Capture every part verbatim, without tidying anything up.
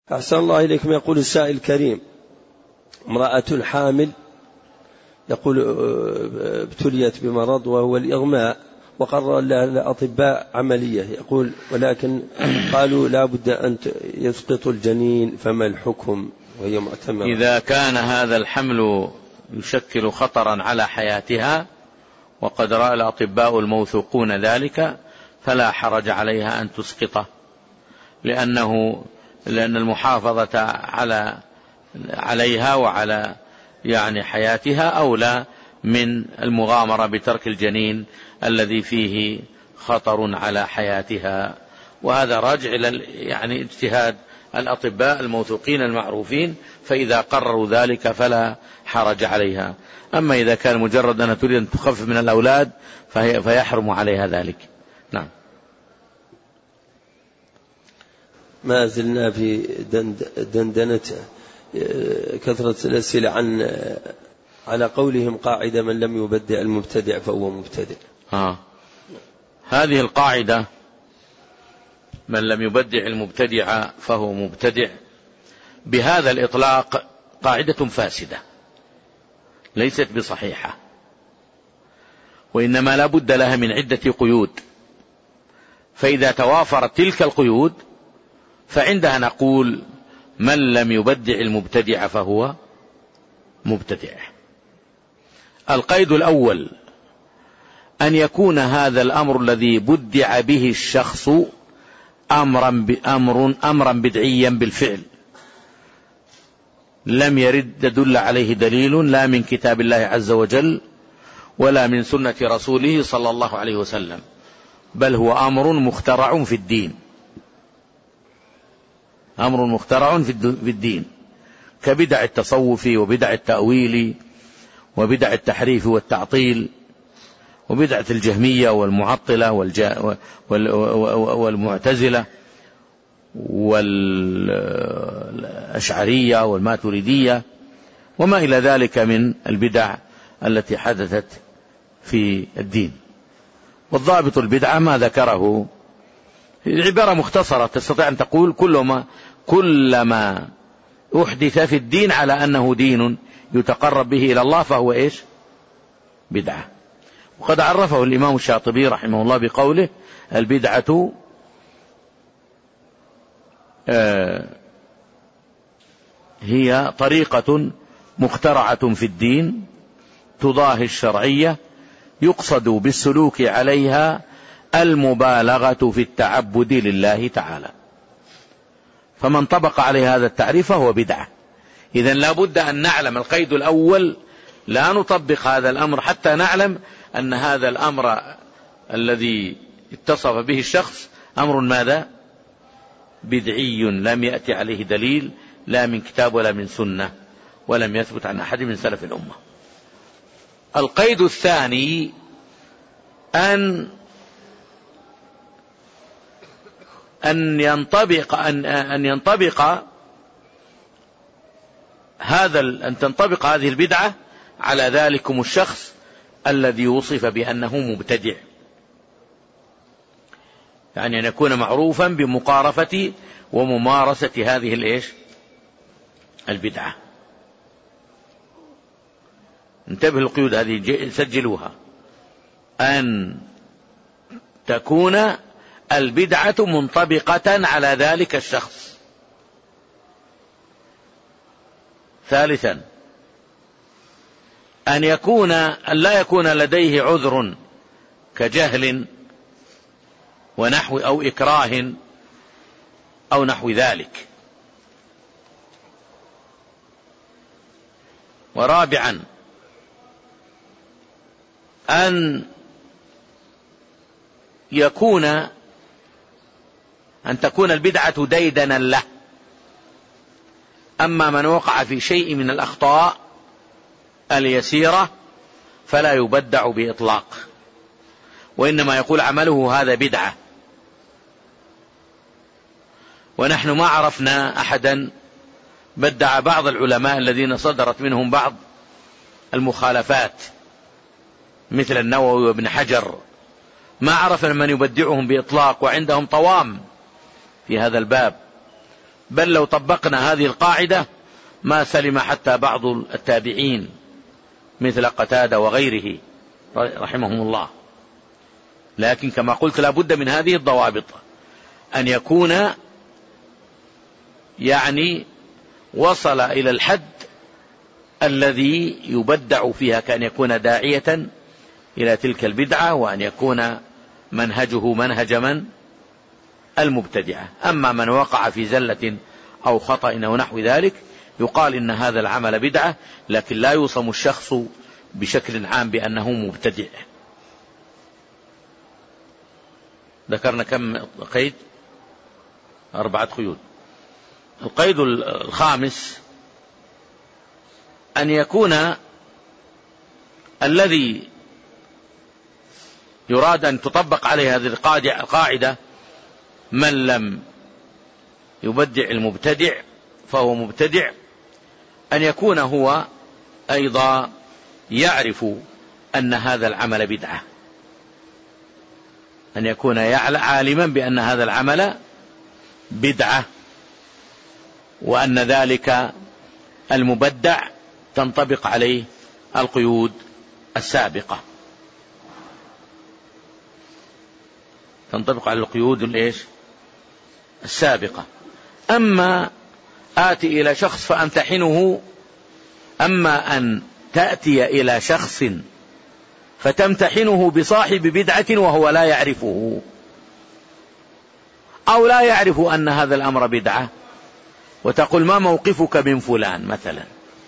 أحسن الله إليكم. يقول السائل الكريم: امرأة حامل يقول ابتليت بمرض وهو الإغماء، وقرر لها الأطباء عملية، يقول ولكن قالوا لا بد أن يسقط الجنين، فما الحكم وهي معتمرة؟ إذا كان هذا الحمل يشكل خطرا على حياتها وقد رأى الأطباء الموثوقون ذلك فلا حرج عليها أن تسقطه، لأنه لأن المحافظة على عليها وعلى يعني حياتها أولى من المغامرة بترك الجنين الذي فيه خطر على حياتها. وهذا راجع إلى يعني اجتهاد الأطباء الموثوقين المعروفين، فإذا قرروا ذلك فلا حرج عليها. أما إذا كان مجرد أن تريد أن تخفف من الأولاد فهي فيحرم عليها ذلك. نعم. ما زلنا في دندنة كثرة الأسئلة عن على قولهم قاعدة: من لم يبدع المبتدع فهو مبتدع. آه. هذه القاعدة من لم يبدع المبتدع فهو مبتدع بهذا الإطلاق قاعدة فاسدة ليست بصحيحة، وإنما لا بد لها من عدة قيود، فإذا توافرت تلك القيود فعندها نقول من لم يبدع المبتدع فهو مبتدع. القيد الأول أن يكون هذا الأمر الذي بدع به الشخص أمرا بأمر أمرا بدعيا بالفعل لم يرد يدل عليه دليل لا من كتاب الله عز وجل ولا من سنة رسوله صلى الله عليه وسلم، بل هو أمر مخترع في الدين، أمر مخترع في الدين كبدع التصوف وبدع التأويل وبدع التحريف والتعطيل وبدعة الجهمية والمعطلة والمعتزلة والأشعرية والماتريدية وما إلى ذلك من البدع التي حدثت في الدين. والضابط البدعة ما ذكره عبارة مختصرة تستطيع أن تقول كلما كلما أحدث في الدين على أنه دين يتقرب به إلى الله فهو إيش؟ بدعة. وقد عرفه الإمام الشاطبي رحمه الله بقوله: البدعة آه هي طريقة مخترعة في الدين تضاهي الشرعية يقصد بالسلوك عليها المبالغة في التعبد لله تعالى. فمن طبق عليه هذا التعريف فهو بدعة. إذن لا بد أن نعلم القيد الأول، لا نطبق هذا الأمر حتى نعلم أن هذا الأمر الذي اتصف به الشخص أمر ماذا؟ بدعي لم يأتي عليه دليل لا من كتاب ولا من سنة ولم يثبت عن أحد من سلف الأمة. القيد الثاني أن أن ينطبق أن أن ينطبق هذا أن تنطبق هذه البدعة على ذلكم الشخص الذي وصف بأنه مبتدع، يعني أن يكون معروفا بمقارفة وممارسة هذه الإيش؟ البدعة. انتبه القيود هذه سجلوها: أن تكون البدعة منطبقة على ذلك الشخص. ثالثا أن يكون أن لا يكون لديه عذر كجهل ونحو أو إكراه أو نحو ذلك. ورابعا أن يكون أن تكون البدعة ديدنا له، أما من وقع في شيء من الأخطاء اليسيرة فلا يبدع بإطلاق، وإنما يقول عمله هذا بدعة. ونحن ما عرفنا أحدا بدع بعض العلماء الذين صدرت منهم بعض المخالفات مثل النووي وابن حجر، ما عرفنا من يبدعهم بإطلاق، وعندهم طوام في هذا الباب. بل لو طبقنا هذه القاعدة ما سلم حتى بعض التابعين مثل قتادة وغيره رحمهم الله. لكن كما قلت لا بد من هذه الضوابط، أن يكون يعني وصل إلى الحد الذي يبدع فيها، كأن يكون داعية إلى تلك البدعة، وأن يكون منهجه منهج من المبتدعة. أما من وقع في زلة أو خطأ أو نحو ذلك يقال إن هذا العمل بدعة، لكن لا يوصم الشخص بشكل عام بأنه مبتدع. ذكرنا كم قيد؟ أربعة قيود. القيد الخامس أن يكون الذي يراد أن تطبق عليه هذه القاعدة من لم يبدع المبتدع فهو مبتدع، أن يكون هو أيضا يعرف أن هذا العمل بدعة، أن يكون عالما بأن هذا العمل بدعة، وأن ذلك المبدع تنطبق عليه القيود السابقة، تنطبق على القيود الإيش السابقة. أما آتي إلى شخص فأمتحنه، أما أن تأتي إلى شخص فتمتحنه بصاحب بدعة وهو لا يعرفه أو لا يعرف أن هذا الأمر بدعة، وتقول ما موقفك من فلان مثلا،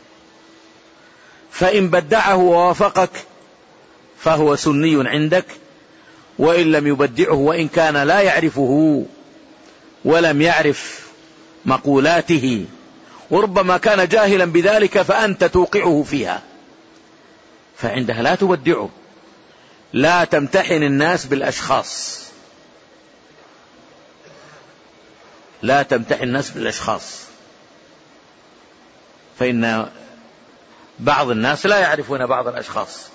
فإن بدعه ووافقك فهو سني عندك، وإن لم يبدعه وإن كان لا يعرفه ولم يعرف مقولاته وربما كان جاهلا بذلك فأنت توقعه فيها، فعندها لا تبدعه. لا تمتحن الناس بالأشخاص، لا تمتحن الناس بالأشخاص، فإن بعض الناس لا يعرفون بعض الأشخاص.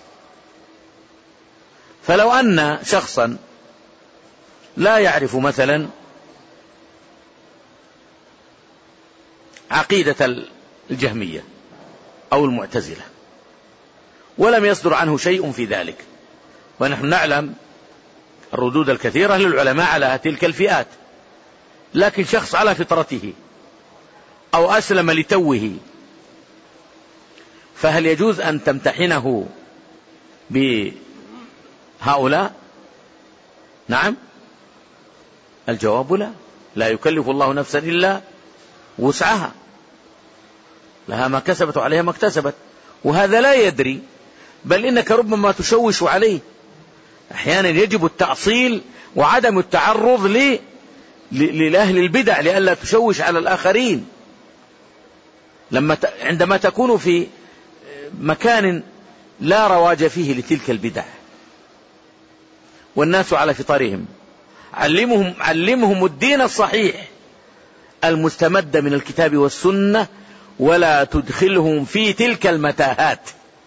فلو أن شخصا لا يعرف مثلا عقيدة الجهمية أو المعتزلة ولم يصدر عنه شيء في ذلك، ونحن نعلم الردود الكثيرة للعلماء على تلك الفئات، لكن شخص على فطرته أو أسلم لتوه، فهل يجوز أن تمتحنه بهؤلاء؟ نعم، الجواب لا. لا يكلف الله نفسا إلا وسعها، لها ما كسبت وعليها ما اكتسبت، وهذا لا يدري، بل إنك ربما تشوش عليه. أحيانا يجب التأصيل وعدم التعرض ل... لأهل البدع لئلا تشوش على الآخرين. لما ت... عندما تكون في مكان لا رواج فيه لتلك البدع والناس على فطرهم، علمهم, علمهم الدين الصحيح المستمد من الكتاب والسنة، ولا تدخلهم في تلك المتاهات،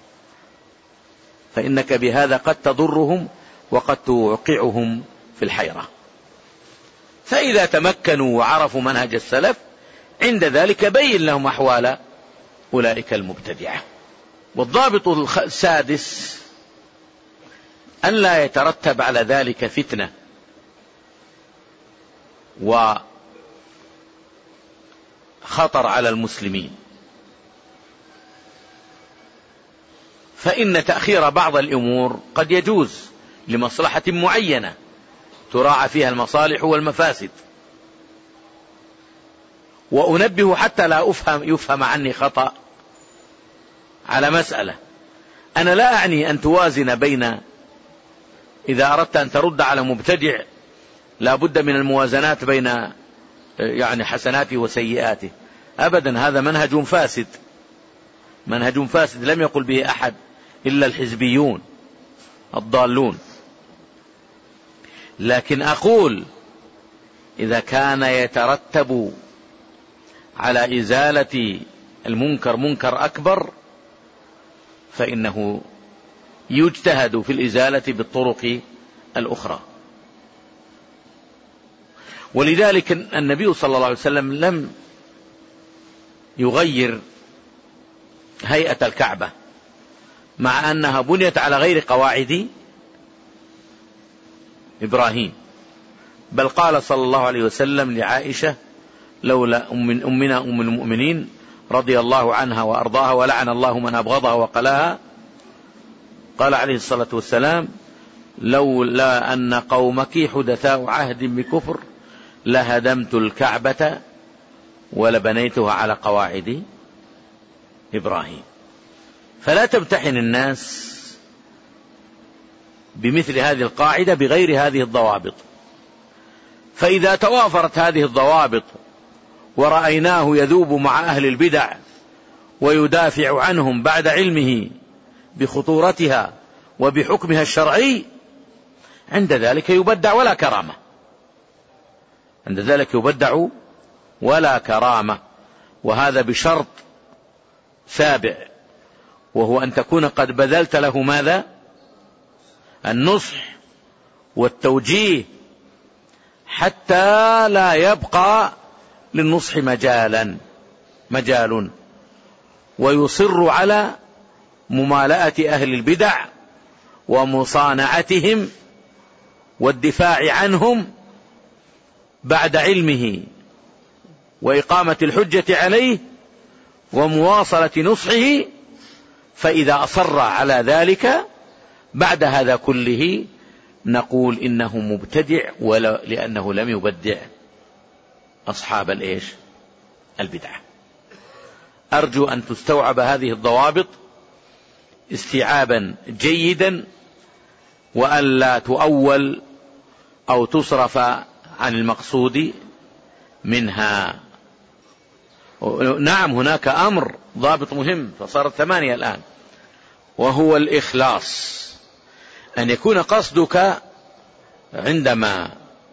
فإنك بهذا قد تضرهم وقد توقعهم في الحيرة. فإذا تمكنوا وعرفوا منهج السلف عند ذلك بين لهم أحوال أولئك المبتدعة. والضابط السادس أن لا يترتب على ذلك فتنة وخطر على المسلمين، فإن تأخير بعض الأمور قد يجوز لمصلحة معينة تراعى فيها المصالح والمفاسد. وأنبه حتى لا أفهم يفهم عني خطأ على مسألة، أنا لا أعني أن توازن بين، إذا أردت أن ترد على مبتدع لا بد من الموازنات بين يعني حسناته وسيئاته، أبدا، هذا منهج فاسد، منهج فاسد لم يقل به أحد إلا الحزبيون الضالون. لكن أقول إذا كان يترتب على إزالة المنكر منكر أكبر فإنه يجتهد في الإزالة بالطرق الأخرى. ولذلك النبي صلى الله عليه وسلم لم يغير هيئة الكعبة مع أنها بنيت على غير قواعد إبراهيم. بل قال صلى الله عليه وسلم لعائشة لولا من أمنا أم المؤمنين رضي الله عنها وأرضاها ولعن الله من أبغضها وقلاها، قال عليه الصلاة والسلام لولا أن قومك حدثاء عهد بكفر لهدمت الكعبة ولبنيتها على قواعد إبراهيم. فلا تمتحن الناس بمثل هذه القاعدة بغير هذه الضوابط. فإذا توافرت هذه الضوابط ورأيناه يذوب مع أهل البدع ويدافع عنهم بعد علمه بخطورتها وبحكمها الشرعي، عند ذلك يبدع ولا كرامة، عند ذلك يبدع ولا كرامة. وهذا بشرط سابع، وهو أن تكون قد بذلت له ماذا؟ النصح والتوجيه، حتى لا يبقى للنصح مجالا مجال ويصر على ممالأة أهل البدع ومصانعتهم والدفاع عنهم بعد علمه وإقامة الحجة عليه ومواصلة نصحه. فإذا أصر على ذلك بعد هذا كله نقول إنه مبتدع، ولا لأنه لم يبدع أصحاب الإيش؟ البدعة. أرجو أن تستوعب هذه الضوابط استيعابا جيدا، وأن لا تؤول أو تصرف عن المقصود منها. نعم هناك أمر ضابط مهم، فصارت ثمانية الآن، وهو الإخلاص. أن يكون قصدك عندما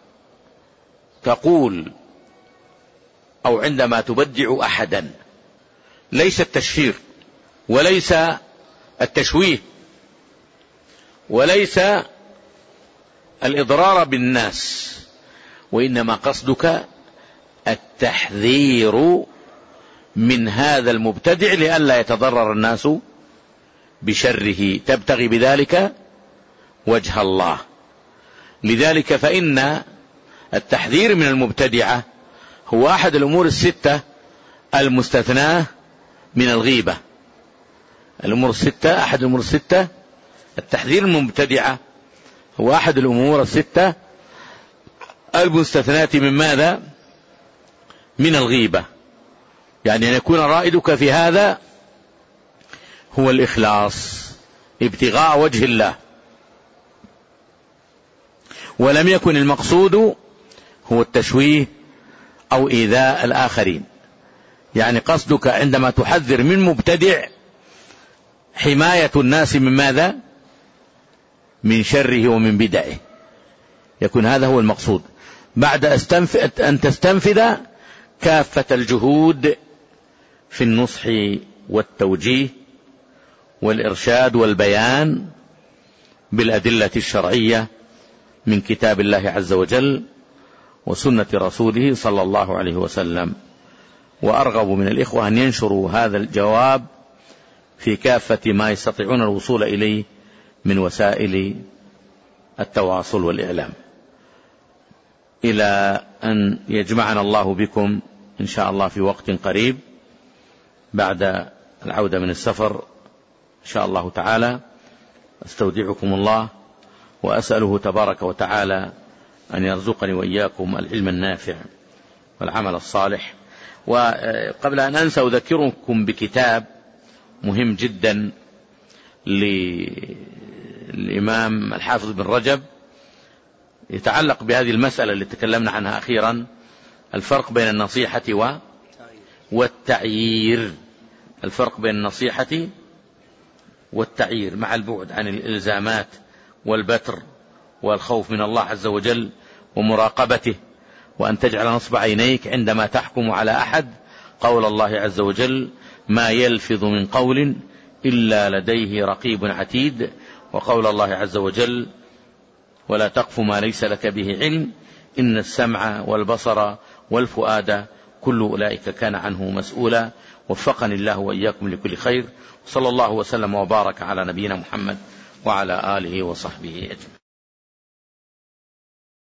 تقول أو عندما تبدع أحدا ليس التشهير وليس التشويه وليس الإضرار بالناس، وإنما قصدك التحذير من هذا المبتدع لئلا يتضرر الناس بشره، تبتغي بذلك وجه الله. لذلك فإن التحذير من المبتدعة هو أحد الأمور الستة المستثناة من الغيبة. الأمور الستة أحد الأمور الستة، التحذير من المبتدعة هو أحد الأمور الستة المستثناة من ماذا؟ من الغيبة. يعني أن يكون رائدك في هذا هو الإخلاص، ابتغاء وجه الله، ولم يكن المقصود هو التشويه أو إيذاء الآخرين. يعني قصدك عندما تحذر من مبتدع حماية الناس من ماذا؟ من شره ومن بدعه، يكون هذا هو المقصود، بعد أن تستنفذ كافة الجهود في النصح والتوجيه والإرشاد والبيان بالأدلة الشرعية من كتاب الله عز وجل وسنة رسوله صلى الله عليه وسلم. وأرغب من الإخوة أن ينشروا هذا الجواب في كافة ما يستطيعون الوصول إليه من وسائل التواصل والإعلام، إلى أن يجمعنا الله بكم إن شاء الله في وقت قريب بعد العودة من السفر إن شاء الله تعالى. أستودعكم الله وأسأله تبارك وتعالى أن يرزقني وإياكم العلم النافع والعمل الصالح. وقبل أن أنسى أذكركم بكتاب مهم جدا للإمام الحافظ بن رجب يتعلق بهذه المسألة اللي تكلمنا عنها أخيرا، الفرق بين النصيحة والتعيير. الفرق بين النصيحة والتعيير مع البعد عن الإلزامات والبتر والخوف من الله عز وجل ومراقبته، وأن تجعل نصب عينيك عندما تحكم على أحد قول الله عز وجل ما يلفظ من قول إلا لديه رقيب عتيد، وقول الله عز وجل ولا تقف ما ليس لك به علم إن السمع والبصر والفؤاد كل أولئك كان عنه مسؤولا. وفقني الله وإياكم لكل خير. صلى الله وسلم وبارك على نبينا محمد وعلى آله وصحبه أجمعين.